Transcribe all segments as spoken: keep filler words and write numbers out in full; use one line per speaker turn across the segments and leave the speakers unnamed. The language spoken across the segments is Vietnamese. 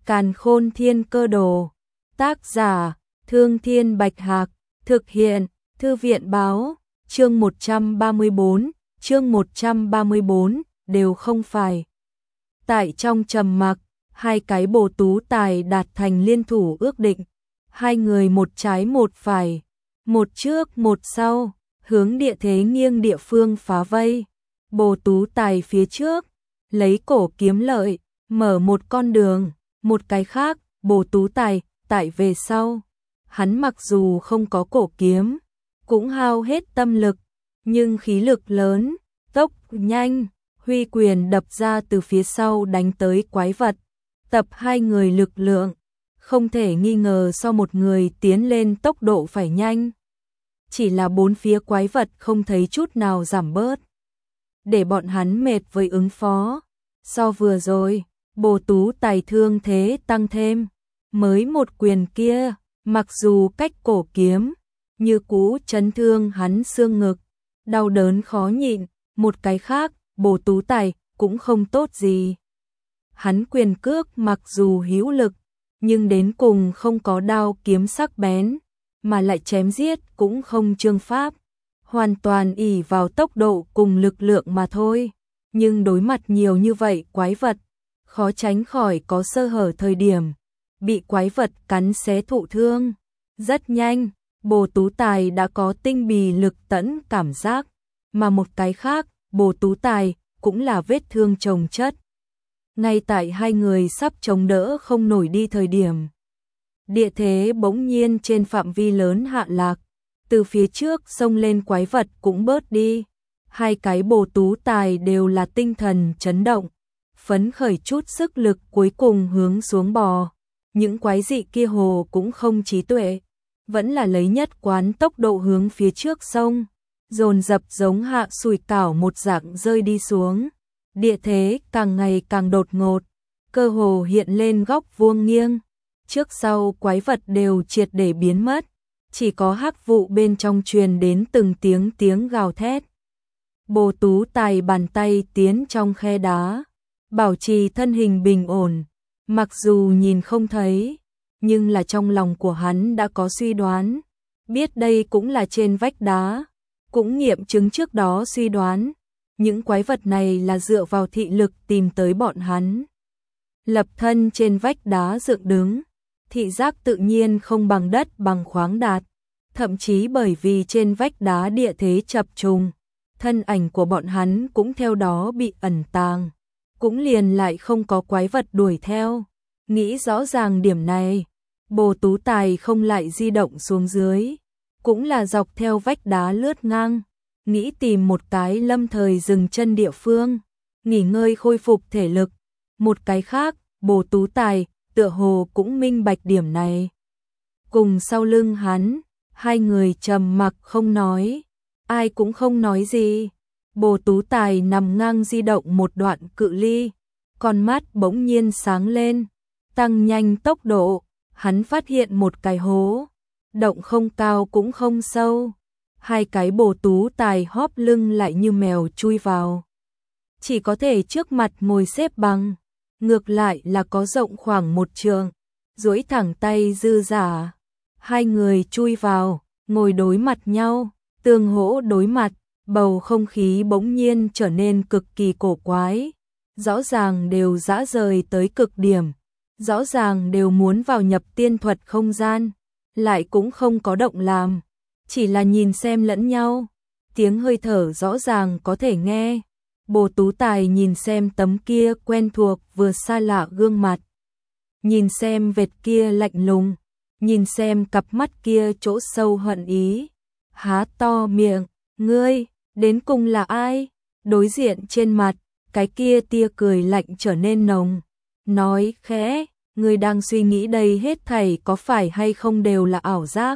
Càn Khôn Thiên Cơ Đồ. Tác giả: Thương Thiên Bạch Hạc. Thực hiện: Thư viện báo. Chương một trăm ba mươi bốn, chương một trăm ba mươi bốn, đều không phải. Tại trong trầm mặc, hai cái bồ tú tài đạt thành liên thủ ước định. Hai người một trái một phải, một trước một sau, hướng địa thế nghiêng địa phương phá vây. Bồ tú tài phía trước, lấy cổ kiếm lợi, mở một con đường, một cái khác, bồ tú tài, tại về sau. Hắn mặc dù không có cổ kiếm, cũng hao hết tâm lực, nhưng khí lực lớn, tốc nhanh, huy quyền đập ra từ phía sau đánh tới quái vật. Tập hai người lực lượng, không thể nghi ngờ so một người tiến lên tốc độ phải nhanh. Chỉ là bốn phía quái vật không thấy chút nào giảm bớt, để bọn hắn mệt với ứng phó. So vừa rồi, bồ tú tài thương thế tăng thêm, mới một quyền kia, mặc dù cách cổ kiếm, như cũ chấn thương hắn xương ngực, đau đớn khó nhịn. Một cái khác, bồ tú tài cũng không tốt gì. Hắn quyền cước mặc dù hữu lực, nhưng đến cùng không có đao kiếm sắc bén, mà lại chém giết cũng không chương pháp, hoàn toàn ỷ vào tốc độ cùng lực lượng mà thôi. Nhưng đối mặt nhiều như vậy quái vật, khó tránh khỏi có sơ hở thời điểm, bị quái vật cắn xé thụ thương. Rất nhanh, bồ tú tài đã có tinh bì lực tẫn cảm giác, mà một cái khác, bồ tú tài cũng là vết thương chồng chất. Ngay tại hai người sắp chống đỡ không nổi đi thời điểm, địa thế bỗng nhiên trên phạm vi lớn hạ lạc, từ phía trước xông lên quái vật cũng bớt đi. Hai cái bồ tú tài đều là tinh thần chấn động, phấn khởi chút sức lực cuối cùng hướng xuống bò. Những quái dị kia hồ cũng không trí tuệ, vẫn là lấy nhất quán tốc độ hướng phía trước sông, dồn dập giống hạ sủi cảo một dạng rơi đi xuống. Địa thế càng ngày càng đột ngột, cơ hồ hiện lên góc vuông nghiêng, trước sau quái vật đều triệt để biến mất, chỉ có hắc vụ bên trong truyền đến từng tiếng tiếng gào thét. Bồ tú tài bàn tay tiến trong khe đá, bảo trì thân hình bình ổn, mặc dù nhìn không thấy, nhưng là trong lòng của hắn đã có suy đoán, biết đây cũng là trên vách đá, cũng nghiệm chứng trước đó suy đoán. Những quái vật này là dựa vào thị lực tìm tới bọn hắn. Lập thân trên vách đá dựng đứng, thị giác tự nhiên không bằng đất bằng khoáng đạt, thậm chí bởi vì trên vách đá địa thế chập trùng, thân ảnh của bọn hắn cũng theo đó bị ẩn tàng, cũng liền lại không có quái vật đuổi theo. Nghĩ rõ ràng điểm này, bồ tú tài không lại di động xuống dưới, cũng là dọc theo vách đá lướt ngang, nghĩ tìm một cái lâm thời dừng chân địa phương, nghỉ ngơi khôi phục thể lực. Một cái khác, bồ tú tài, tựa hồ cũng minh bạch điểm này. Cùng sau lưng hắn, hai người trầm mặc không nói, ai cũng không nói gì. Bồ tú tài nằm ngang di động một đoạn cự ly, con mắt bỗng nhiên sáng lên, tăng nhanh tốc độ, hắn phát hiện một cái hố, động không cao cũng không sâu. Hai cái bồ tú tài hóp lưng lại như mèo chui vào, chỉ có thể trước mặt ngồi xếp bằng, ngược lại là có rộng khoảng một trượng, duỗi thẳng tay dư giả. Hai người chui vào, ngồi đối mặt nhau, tương hỗ đối mặt, bầu không khí bỗng nhiên trở nên cực kỳ cổ quái, rõ ràng đều dã rời tới cực điểm, rõ ràng đều muốn vào nhập tiên thuật không gian, lại cũng không có động làm, chỉ là nhìn xem lẫn nhau, tiếng hơi thở rõ ràng có thể nghe. Bồ tú tài nhìn xem tấm kia quen thuộc vừa xa lạ gương mặt, nhìn xem vệt kia lạnh lùng, nhìn xem cặp mắt kia chỗ sâu hận ý, há to miệng, ngươi, đến cùng là ai? Đối diện trên mặt, cái kia tia cười lạnh trở nên nồng, nói khẽ, ngươi đang suy nghĩ đây hết thảy có phải hay không đều là ảo giác?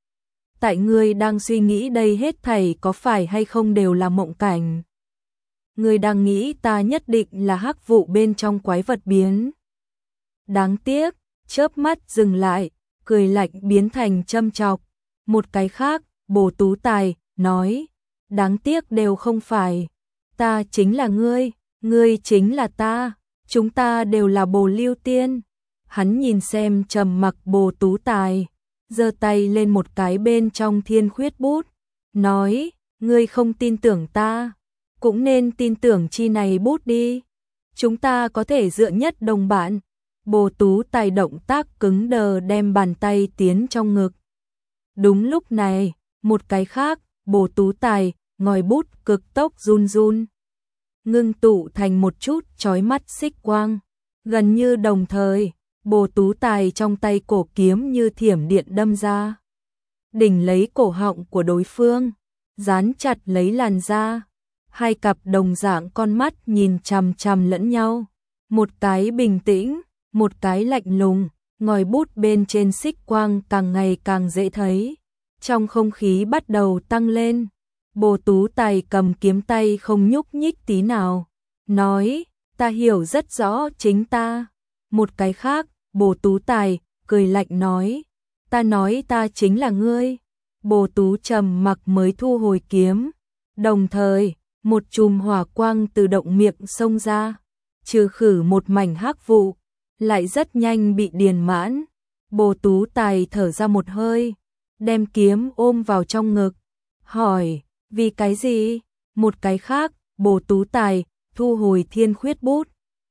Tại ngươi đang suy nghĩ đây hết thảy có phải hay không đều là mộng cảnh? Ngươi đang nghĩ ta nhất định là hắc vụ bên trong quái vật biến. Đáng tiếc, chớp mắt dừng lại, cười lạnh biến thành châm chọc. Một cái khác, bồ tú tài, nói, đáng tiếc đều không phải. Ta chính là ngươi, ngươi chính là ta, chúng ta đều là bồ lưu tiên. Hắn nhìn xem trầm mặc Bồ Tú Tài, giơ tay lên một cái bên trong thiên khuyết bút, nói, ngươi không tin tưởng ta, cũng nên tin tưởng chi này bút đi. Chúng ta có thể dựa nhất đồng bạn. Bồ Tú Tài động tác cứng đờ đem bàn tay tiến trong ngực. Đúng lúc này, một cái khác, Bồ Tú Tài, ngòi bút cực tốc run run, ngưng tụ thành một chút chói mắt xích quang. Gần như đồng thời, Bồ Tú Tài trong tay cổ kiếm như thiểm điện đâm ra, đỉnh lấy cổ họng của đối phương, dán chặt lấy làn da. Hai cặp đồng dạng con mắt nhìn chằm chằm lẫn nhau, một cái bình tĩnh, một cái lạnh lùng, ngòi bút bên trên xích quang càng ngày càng dễ thấy. Trong không khí bắt đầu tăng lên, Bồ Tú Tài cầm kiếm tay không nhúc nhích tí nào, nói, ta hiểu rất rõ chính ta. Một cái khác, Bồ Tú Tài, cười lạnh nói, ta nói ta chính là ngươi. Bồ Tú trầm mặc mới thu hồi kiếm, đồng thời, một chùm hỏa quang từ động miệng xông ra, trừ khử một mảnh hắc vụ, lại rất nhanh bị điền mãn. Bồ Tú Tài thở ra một hơi, đem kiếm ôm vào trong ngực, hỏi, vì cái gì? Một cái khác, Bồ Tú Tài, thu hồi thiên khuyết bút.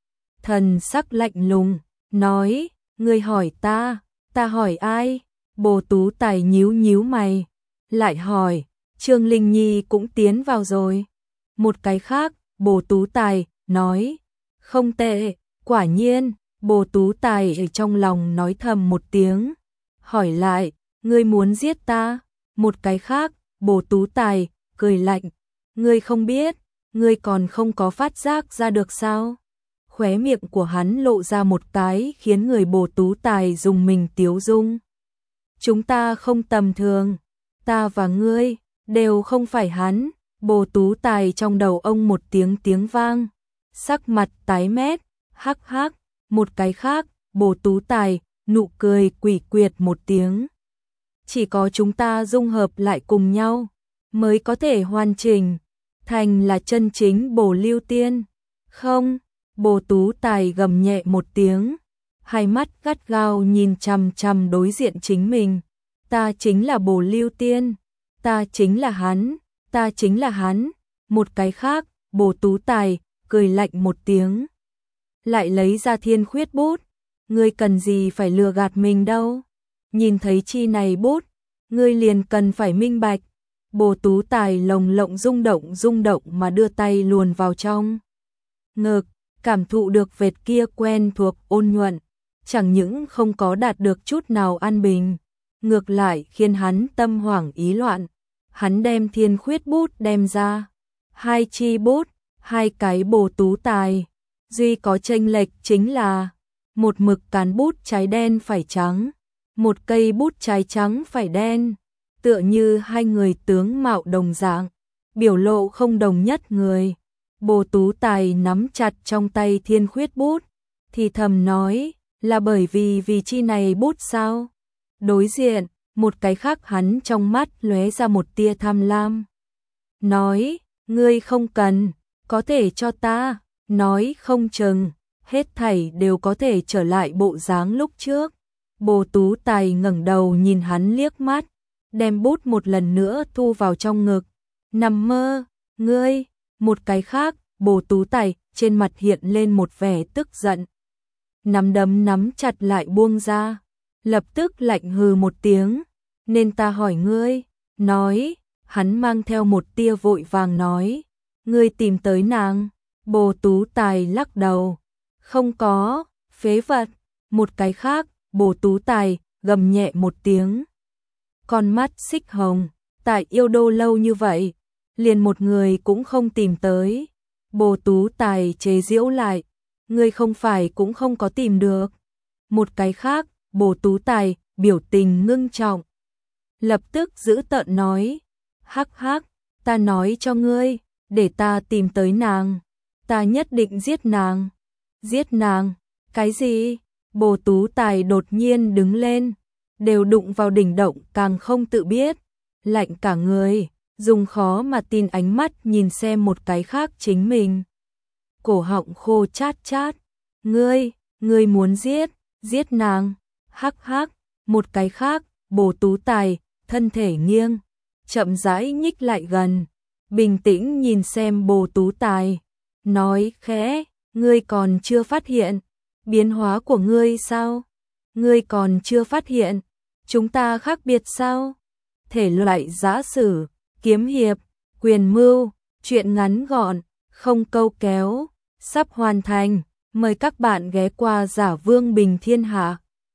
Thần sắc lạnh lùng, nói, ngươi hỏi ta, ta hỏi ai? Bồ Tú Tài nhíu nhíu mày, lại hỏi, Trương Linh Nhi cũng tiến vào rồi. Một cái khác, Bồ Tú Tài, nói, không tệ, quả nhiên. Bồ Tú Tài ở trong lòng nói thầm một tiếng, hỏi lại, ngươi muốn giết ta? Một cái khác, Bồ Tú Tài, cười lạnh, ngươi không biết, ngươi còn không có phát giác ra được sao? Khóe miệng của hắn lộ ra một cái khiến người Bồ Tú Tài dùng mình tiếu dung. Chúng ta không tầm thường, ta và ngươi, đều không phải hắn. Bồ Tú Tài trong đầu ông một tiếng tiếng vang, sắc mặt tái mét, hắc hắc. Một cái khác, Bồ Tú Tài, nụ cười quỷ quyệt một tiếng. Chỉ có chúng ta dung hợp lại cùng nhau, mới có thể hoàn chỉnh, thành là chân chính Bồ Lưu Tiên. Không, Bồ Tú Tài gầm nhẹ một tiếng, hai mắt gắt gao nhìn chằm chằm đối diện chính mình. Ta chính là Bồ Lưu Tiên, ta chính là hắn, ta chính là hắn. Một cái khác, Bồ Tú Tài, cười lạnh một tiếng, lại lấy ra thiên khuyết bút, ngươi cần gì phải lừa gạt mình đâu, nhìn thấy chi này bút, ngươi liền cần phải minh bạch. Bồ Tú Tài lồng lộng rung động rung động mà đưa tay luồn vào trong ngực, cảm thụ được vệt kia quen thuộc ôn nhuận, chẳng những không có đạt được chút nào an bình, ngược lại khiến hắn tâm hoảng ý loạn. Hắn đem thiên khuyết bút đem ra, hai chi bút, hai cái Bồ Tú Tài. Duy có chênh lệch chính là một mực cán bút trái đen phải trắng, một cây bút trái trắng phải đen, tựa như hai người tướng mạo đồng dạng, biểu lộ không đồng nhất người. Bồ Tú Tài nắm chặt trong tay thiên khuyết bút, thì thầm nói, là bởi vì vì chi này bút sao? Đối diện, một cái khác hắn trong mắt lóe ra một tia tham lam, nói, ngươi không cần, có thể cho ta. Nói không chừng, hết thảy đều có thể trở lại bộ dáng lúc trước. Bồ Tú Tài ngẩng đầu nhìn hắn liếc mắt, đem bút một lần nữa thu vào trong ngực. Nằm mơ, ngươi. Một cái khác, Bồ Tú Tài, trên mặt hiện lên một vẻ tức giận. Nắm đấm nắm chặt lại buông ra, lập tức lạnh hừ một tiếng, nên ta hỏi ngươi. Nói, hắn mang theo một tia vội vàng nói, ngươi tìm tới nàng. Bồ Tú Tài lắc đầu, không có, phế vật. Một cái khác, Bồ Tú Tài, gầm nhẹ một tiếng. Con mắt xích hồng, tại yêu đô lâu như vậy, liền một người cũng không tìm tới. Bồ Tú Tài chế giễu lại, ngươi không phải cũng không có tìm được. Một cái khác, Bồ Tú Tài, biểu tình ngưng trọng, lập tức giữ tợn nói, hắc hắc, ta nói cho ngươi, để ta tìm tới nàng, ta nhất định giết nàng. Giết nàng? Cái gì? Bồ Tú Tài đột nhiên đứng lên, đều đụng vào đỉnh động càng không tự biết, lạnh cả người, dùng khó mà tin ánh mắt nhìn xem một cái khác chính mình. Cổ họng khô chát chát, ngươi, ngươi muốn giết, giết nàng. Hắc hắc, một cái khác, Bồ Tú Tài, thân thể nghiêng, chậm rãi nhích lại gần, bình tĩnh nhìn xem Bồ Tú Tài, nói khẽ, ngươi còn chưa phát hiện biến hóa của ngươi sao? Ngươi còn chưa phát hiện chúng ta khác biệt sao? Thể loại giã sử, kiếm hiệp, quyền mưu, truyện ngắn gọn, không câu kéo, sắp hoàn thành, mời các bạn ghé qua Giả Vương Bình Thiên Hạ.